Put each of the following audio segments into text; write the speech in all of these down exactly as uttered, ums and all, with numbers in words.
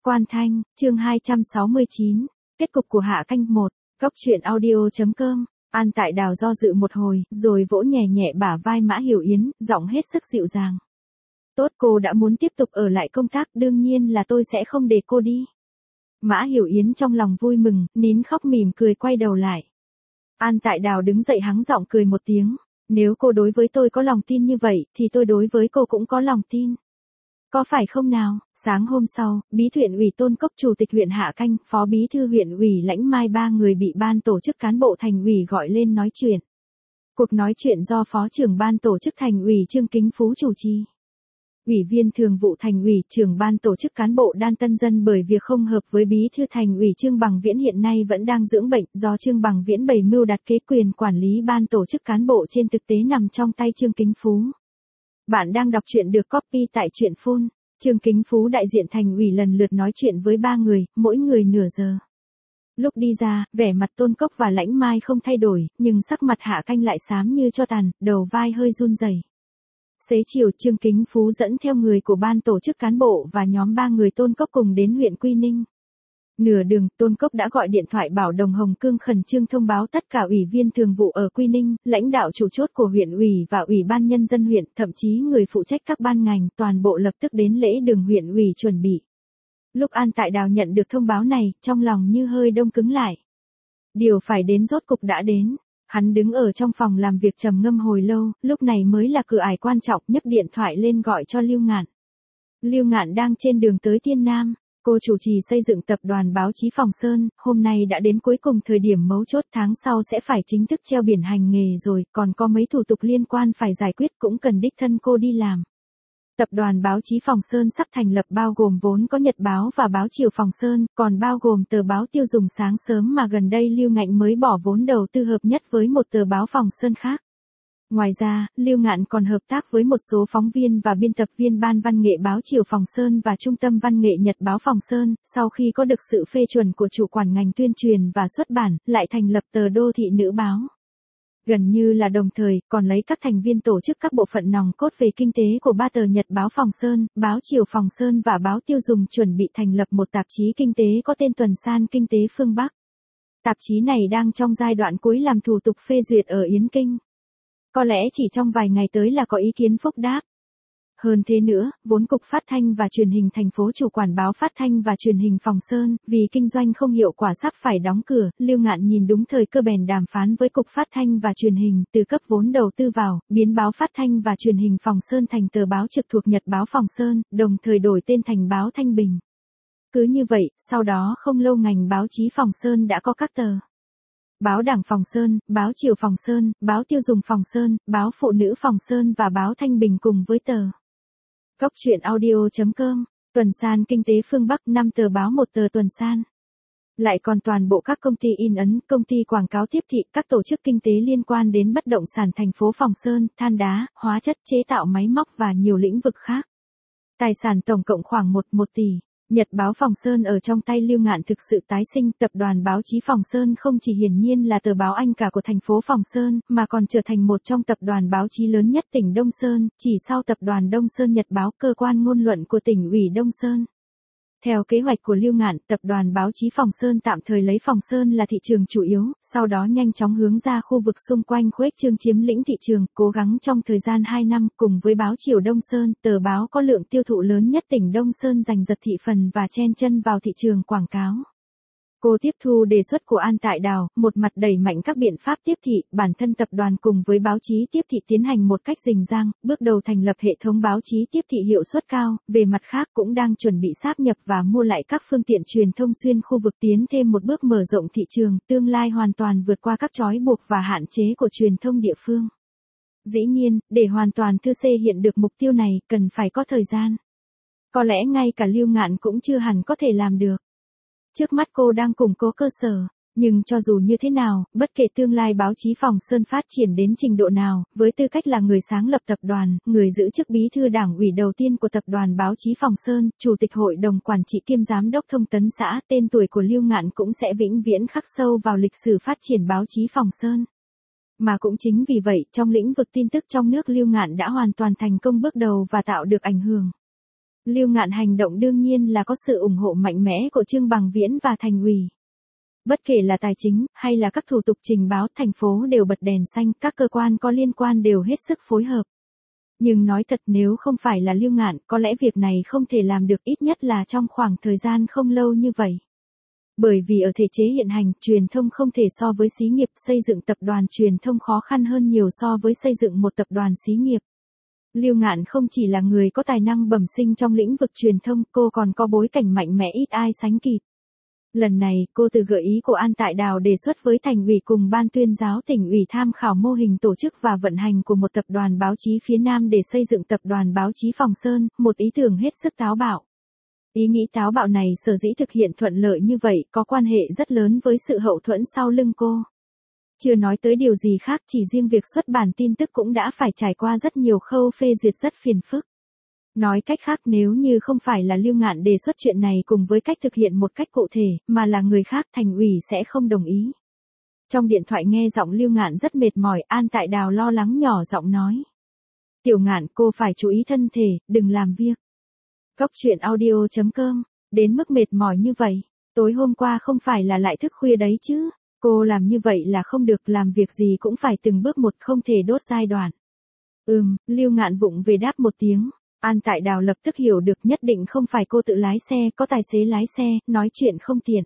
Quan Thanh, chương hai trăm sáu mươi chín, kết cục của Hạ Canh một, góc truyện audio.com. An Tại Đào do dự một hồi, rồi vỗ nhẹ nhẹ bả vai Mã Hiểu Yến, giọng hết sức dịu dàng. Tốt, cô đã muốn tiếp tục ở lại công tác, đương nhiên là tôi sẽ không để cô đi. Mã Hiểu Yến trong lòng vui mừng, nín khóc mỉm cười quay đầu lại. An Tại Đào đứng dậy hắng giọng cười một tiếng. Nếu cô đối với tôi có lòng tin như vậy, thì tôi đối với cô cũng có lòng tin. Có phải không nào? Sáng hôm sau, bí thư huyện ủy Tôn Cốc, chủ tịch huyện Hạ Canh, phó bí thư huyện ủy Lãnh Mai ba người bị ban tổ chức cán bộ thành ủy gọi lên nói chuyện. Cuộc nói chuyện do phó trưởng ban tổ chức thành ủy Trương Kính Phú chủ trì. Ủy viên thường vụ thành ủy, trưởng ban tổ chức cán bộ Đan Tân Dân bởi việc không hợp với bí thư thành ủy Trương Bằng Viễn hiện nay vẫn đang dưỡng bệnh, do Trương Bằng Viễn bày mưu đặt kế quyền quản lý ban tổ chức cán bộ trên thực tế nằm trong tay Trương Kính Phú. Bạn đang đọc truyện được copy tại truyện phone. Trương Kính Phú đại diện thành ủy lần lượt nói chuyện với ba người, mỗi người nửa giờ. Lúc đi ra, vẻ mặt Tôn Cốc và Lãnh Mai không thay đổi, nhưng sắc mặt Hạ Canh lại xám như tro tàn, đầu vai hơi run rẩy. Xế chiều, Trương Kính Phú dẫn theo người của ban tổ chức cán bộ và nhóm ba người Tôn Cốc cùng đến huyện Quy Ninh. Nửa đường, Tôn Cốc đã gọi điện thoại bảo Đồng Hồng Cương khẩn trương thông báo tất cả ủy viên thường vụ ở Quy Ninh, lãnh đạo chủ chốt của huyện ủy và ủy ban nhân dân huyện, thậm chí người phụ trách các ban ngành, toàn bộ lập tức đến lễ đường huyện ủy chuẩn bị. Lúc An Tại Đào nhận được thông báo này, trong lòng như hơi đông cứng lại. Điều phải đến rốt cục đã đến. Hắn đứng ở trong phòng làm việc trầm ngâm hồi lâu, lúc này mới là cửa ải quan trọng, nhấc điện thoại lên gọi cho Lưu Ngạn. Lưu Ngạn đang trên đường tới Tiên Nam. Cô chủ trì xây dựng tập đoàn báo chí Phòng Sơn, hôm nay đã đến cuối cùng thời điểm mấu chốt, tháng sau sẽ phải chính thức treo biển hành nghề rồi, còn có mấy thủ tục liên quan phải giải quyết cũng cần đích thân cô đi làm. Tập đoàn báo chí Phòng Sơn sắp thành lập bao gồm vốn có Nhật báo và báo Chiều Phòng Sơn, còn bao gồm tờ báo Tiêu dùng Sáng Sớm mà gần đây Lưu Ngạn mới bỏ vốn đầu tư hợp nhất với một tờ báo Phòng Sơn khác. Ngoài ra, Lưu Ngạn còn hợp tác với một số phóng viên và biên tập viên ban văn nghệ báo Chiều Phòng Sơn và Trung tâm Văn nghệ Nhật báo Phòng Sơn, sau khi có được sự phê chuẩn của chủ quản ngành tuyên truyền và xuất bản, lại thành lập tờ Đô thị Nữ báo. Gần như là đồng thời, còn lấy các thành viên tổ chức các bộ phận nòng cốt về kinh tế của ba tờ Nhật báo Phòng Sơn, báo Chiều Phòng Sơn và báo Tiêu dùng chuẩn bị thành lập một tạp chí kinh tế có tên Tuần San Kinh tế Phương Bắc. Tạp chí này đang trong giai đoạn cuối làm thủ tục phê duyệt ở Yến Kinh. Có lẽ chỉ trong vài ngày tới là có ý kiến phúc đáp. Hơn thế nữa, vốn Cục Phát thanh và Truyền hình thành phố chủ quản báo Phát thanh và Truyền hình Phòng Sơn, vì kinh doanh không hiệu quả sắp phải đóng cửa, Lưu Ngạn nhìn đúng thời cơ bèn đàm phán với Cục Phát thanh và Truyền hình, từ cấp vốn đầu tư vào, biến báo Phát thanh và Truyền hình Phòng Sơn thành tờ báo trực thuộc Nhật báo Phòng Sơn, đồng thời đổi tên thành báo Thanh Bình. Cứ như vậy, sau đó không lâu ngành báo chí Phòng Sơn đã có các tờ. Báo Đảng Phòng Sơn, báo Chiều Phòng Sơn, báo Tiêu dùng Phòng Sơn, báo Phụ nữ Phòng Sơn và báo Thanh Bình cùng với tờ. Góc truyện audio.com, Tuần San Kinh tế Phương Bắc, năm tờ báo một tờ Tuần San. Lại còn toàn bộ các công ty in ấn, công ty quảng cáo tiếp thị, các tổ chức kinh tế liên quan đến bất động sản thành phố Phòng Sơn, than đá, hóa chất, chế tạo máy móc và nhiều lĩnh vực khác. Tài sản tổng cộng khoảng một phẩy một tỷ. Nhật báo Phòng Sơn ở trong tay Lưu Ngạn thực sự tái sinh, tập đoàn báo chí Phòng Sơn không chỉ hiển nhiên là tờ báo anh cả của thành phố Phòng Sơn, mà còn trở thành một trong tập đoàn báo chí lớn nhất tỉnh Đông Sơn, chỉ sau tập đoàn Đông Sơn Nhật báo, cơ quan ngôn luận của tỉnh ủy Đông Sơn. Theo kế hoạch của Lưu Ngạn, tập đoàn báo chí Phòng Sơn tạm thời lấy Phòng Sơn là thị trường chủ yếu, sau đó nhanh chóng hướng ra khu vực xung quanh khuếch trương chiếm lĩnh thị trường, cố gắng trong thời gian hai năm, cùng với báo Chiều Đông Sơn, tờ báo có lượng tiêu thụ lớn nhất tỉnh Đông Sơn giành giật thị phần và chen chân vào thị trường quảng cáo. Cô tiếp thu đề xuất của An Tại Đào, một mặt đẩy mạnh các biện pháp tiếp thị, bản thân tập đoàn cùng với báo chí tiếp thị tiến hành một cách rình rang, bước đầu thành lập hệ thống báo chí tiếp thị hiệu suất cao, về mặt khác cũng đang chuẩn bị sáp nhập và mua lại các phương tiện truyền thông xuyên khu vực, tiến thêm một bước mở rộng thị trường, tương lai hoàn toàn vượt qua các trói buộc và hạn chế của truyền thông địa phương. Dĩ nhiên, để hoàn toàn thực hiện được mục tiêu này, cần phải có thời gian. Có lẽ ngay cả Lưu Ngạn cũng chưa hẳn có thể làm được. Trước mắt cô đang củng cố cơ sở, nhưng cho dù như thế nào, bất kể tương lai báo chí Phòng Sơn phát triển đến trình độ nào, với tư cách là người sáng lập tập đoàn, người giữ chức bí thư đảng ủy đầu tiên của tập đoàn báo chí Phòng Sơn, chủ tịch hội đồng quản trị kiêm giám đốc thông tấn xã, tên tuổi của Lưu Ngạn cũng sẽ vĩnh viễn khắc sâu vào lịch sử phát triển báo chí Phòng Sơn. Mà cũng chính vì vậy, trong lĩnh vực tin tức trong nước Lưu Ngạn đã hoàn toàn thành công bước đầu và tạo được ảnh hưởng. Lưu Ngạn hành động đương nhiên là có sự ủng hộ mạnh mẽ của Trương Bằng Viễn và thành ủy. Bất kể là tài chính, hay là các thủ tục trình báo, thành phố đều bật đèn xanh, các cơ quan có liên quan đều hết sức phối hợp. Nhưng nói thật, nếu không phải là Lưu Ngạn, có lẽ việc này không thể làm được, ít nhất là trong khoảng thời gian không lâu như vậy. Bởi vì ở thể chế hiện hành, truyền thông không thể so với xí nghiệp, xây dựng tập đoàn truyền thông khó khăn hơn nhiều so với xây dựng một tập đoàn xí nghiệp. Lưu Ngạn không chỉ là người có tài năng bẩm sinh trong lĩnh vực truyền thông, cô còn có bối cảnh mạnh mẽ ít ai sánh kịp. Lần này, cô từ gợi ý của An Tại Đào đề xuất với thành ủy cùng ban tuyên giáo tỉnh ủy tham khảo mô hình tổ chức và vận hành của một tập đoàn báo chí phía Nam để xây dựng tập đoàn báo chí Phòng Sơn, một ý tưởng hết sức táo bạo. Ý nghĩ táo bạo này sở dĩ thực hiện thuận lợi như vậy có quan hệ rất lớn với sự hậu thuẫn sau lưng cô. Chưa nói tới điều gì khác, chỉ riêng việc xuất bản tin tức cũng đã phải trải qua rất nhiều khâu phê duyệt rất phiền phức. Nói cách khác, nếu như không phải là Lưu Ngạn đề xuất chuyện này cùng với cách thực hiện một cách cụ thể, mà là người khác, thành ủy sẽ không đồng ý. Trong điện thoại nghe giọng Lưu Ngạn rất mệt mỏi, An Tại Đào lo lắng nhỏ giọng nói. Tiểu Ngạn, cô phải chú ý thân thể, đừng làm việc. Cốc truyện audio chấm com, đến mức mệt mỏi như vậy, tối hôm qua không phải là lại thức khuya đấy chứ, cô làm như vậy là không được, làm việc gì cũng phải từng bước một, không thể đốt giai đoạn. Ừm, Lưu Ngạn vụng về đáp một tiếng. An Tại Đào lập tức hiểu được, nhất định không phải cô tự lái xe, có tài xế lái xe, nói chuyện không tiện.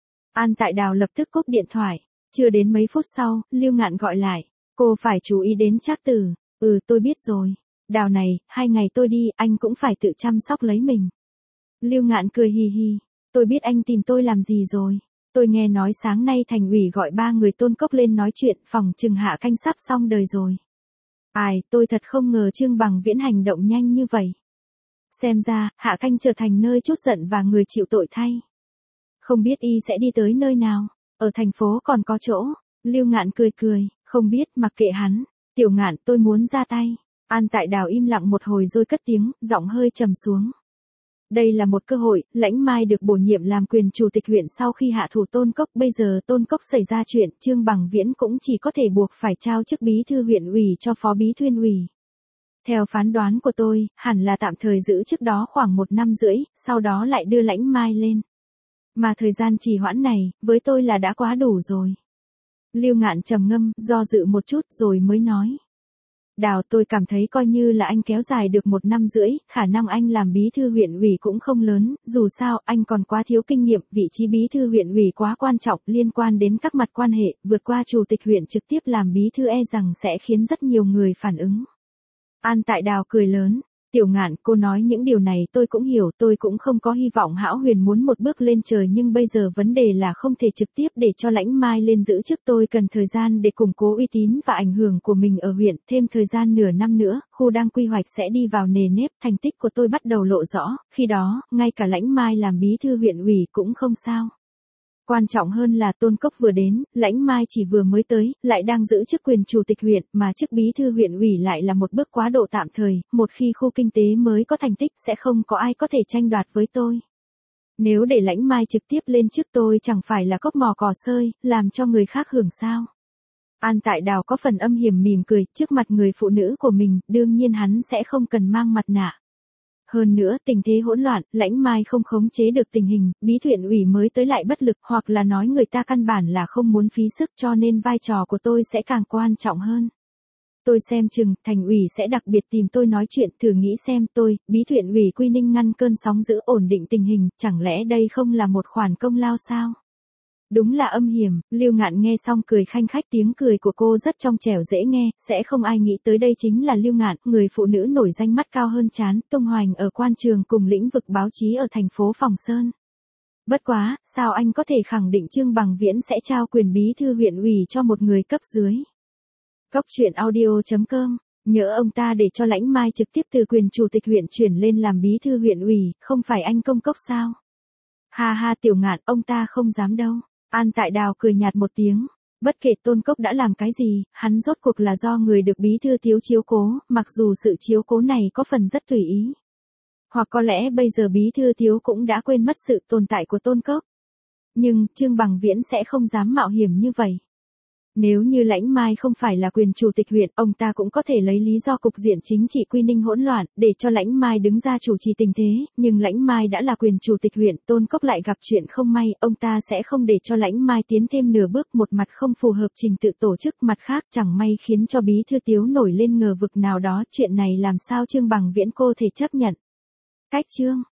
An Tại Đào lập tức cúp điện thoại. Chưa đến mấy phút sau, Lưu Ngạn gọi lại. Cô phải chú ý đến Trác Tử. Ừ, tôi biết rồi. Đào này, hai ngày tôi đi, anh cũng phải tự chăm sóc lấy mình. Lưu Ngạn cười hì hì. Tôi biết anh tìm tôi làm gì rồi. Tôi nghe nói sáng nay thành ủy gọi ba người Tôn Cốc lên nói chuyện, phòng trừng Hạ Canh sắp xong đời rồi. Ai, tôi thật không ngờ Trương Bằng Viễn hành động nhanh như vậy. Xem ra, Hạ Canh trở thành nơi trút giận và người chịu tội thay. Không biết y sẽ đi tới nơi nào, ở thành phố còn có chỗ. Lưu Ngạn cười cười, không biết, mặc kệ hắn. Tiểu Ngạn, tôi muốn ra tay. An Tại Đào im lặng một hồi rồi cất tiếng, giọng hơi trầm xuống. Đây là một cơ hội, Lãnh Mai được bổ nhiệm làm quyền chủ tịch huyện sau khi hạ thủ Tôn Cốc, bây giờ Tôn Cốc xảy ra chuyện, Trương Bằng Viễn cũng chỉ có thể buộc phải trao chức bí thư huyện ủy cho phó bí thư ủy. Theo phán đoán của tôi, hẳn là tạm thời giữ chức đó khoảng một năm rưỡi, sau đó lại đưa Lãnh Mai lên. Mà thời gian trì hoãn này, với tôi là đã quá đủ rồi. Lưu Ngạn trầm ngâm, do dự một chút rồi mới nói. Đào, tôi cảm thấy coi như là anh kéo dài được một năm rưỡi, khả năng anh làm bí thư huyện ủy cũng không lớn, dù sao, anh còn quá thiếu kinh nghiệm, vị trí bí thư huyện ủy quá quan trọng, liên quan đến các mặt quan hệ, vượt qua chủ tịch huyện trực tiếp làm bí thư e rằng sẽ khiến rất nhiều người phản ứng. An Tại Đào cười lớn. Tiểu Ngạn, cô nói những điều này tôi cũng hiểu, tôi cũng không có hy vọng Hão Huyền muốn một bước lên trời, nhưng bây giờ vấn đề là không thể trực tiếp để cho Lãnh Mai lên giữ chức, tôi cần thời gian để củng cố uy tín và ảnh hưởng của mình ở huyện, thêm thời gian nửa năm nữa, khu đang quy hoạch sẽ đi vào nề nếp, thành tích của tôi bắt đầu lộ rõ, khi đó, ngay cả Lãnh Mai làm bí thư huyện ủy cũng không sao. Quan trọng hơn là Tôn Cốc vừa đến, Lãnh Mai chỉ vừa mới tới, lại đang giữ chức quyền chủ tịch huyện, mà chức bí thư huyện ủy lại là một bước quá độ tạm thời, một khi khu kinh tế mới có thành tích sẽ không có ai có thể tranh đoạt với tôi. Nếu để Lãnh Mai trực tiếp lên chức tôi chẳng phải là cốc mò cò sơi, làm cho người khác hưởng sao. An Tại Đào có phần âm hiểm mỉm cười, trước mặt người phụ nữ của mình, đương nhiên hắn sẽ không cần mang mặt nạ. Hơn nữa, tình thế hỗn loạn, Lãnh Mai không khống chế được tình hình, bí thư huyện ủy mới tới lại bất lực, hoặc là nói người ta căn bản là không muốn phí sức, cho nên vai trò của tôi sẽ càng quan trọng hơn. Tôi xem chừng, thành ủy sẽ đặc biệt tìm tôi nói chuyện, thử nghĩ xem tôi, bí thư huyện ủy Quy Ninh ngăn cơn sóng dữ, ổn định tình hình, chẳng lẽ đây không là một khoản công lao sao? Đúng là âm hiểm, Lưu Ngạn nghe xong cười khanh khách, tiếng cười của cô rất trong trẻo dễ nghe, sẽ không ai nghĩ tới đây chính là Lưu Ngạn, người phụ nữ nổi danh mắt cao hơn trán, tung hoành ở quan trường cùng lĩnh vực báo chí ở thành phố Phòng Sơn. Bất quá, sao anh có thể khẳng định Trương Bằng Viễn sẽ trao quyền bí thư huyện ủy cho một người cấp dưới? Cốc truyện audio chấm com, nhỡ ông ta để cho Lãnh Mai trực tiếp từ quyền chủ tịch huyện chuyển lên làm bí thư huyện ủy, không phải anh công cốc sao? Ha ha Tiểu Ngạn, ông ta không dám đâu. An Tại Đào cười nhạt một tiếng, bất kể Tôn Cốc đã làm cái gì, hắn rốt cuộc là do người được bí thư thiếu chiếu cố, mặc dù sự chiếu cố này có phần rất tùy ý. Hoặc có lẽ bây giờ bí thư thiếu cũng đã quên mất sự tồn tại của Tôn Cốc. Nhưng, Trương Bằng Viễn sẽ không dám mạo hiểm như vậy. Nếu như Lãnh Mai không phải là quyền chủ tịch huyện, ông ta cũng có thể lấy lý do cục diện chính trị Quy Ninh hỗn loạn, để cho Lãnh Mai đứng ra chủ trì tình thế, nhưng Lãnh Mai đã là quyền chủ tịch huyện, Tôn Cốc lại gặp chuyện không may, ông ta sẽ không để cho Lãnh Mai tiến thêm nửa bước, một mặt không phù hợp trình tự tổ chức, mặt khác chẳng may khiến cho bí thư Tiếu nổi lên ngờ vực nào đó, chuyện này làm sao Trương Bằng Viễn cô thể chấp nhận. Cách Trương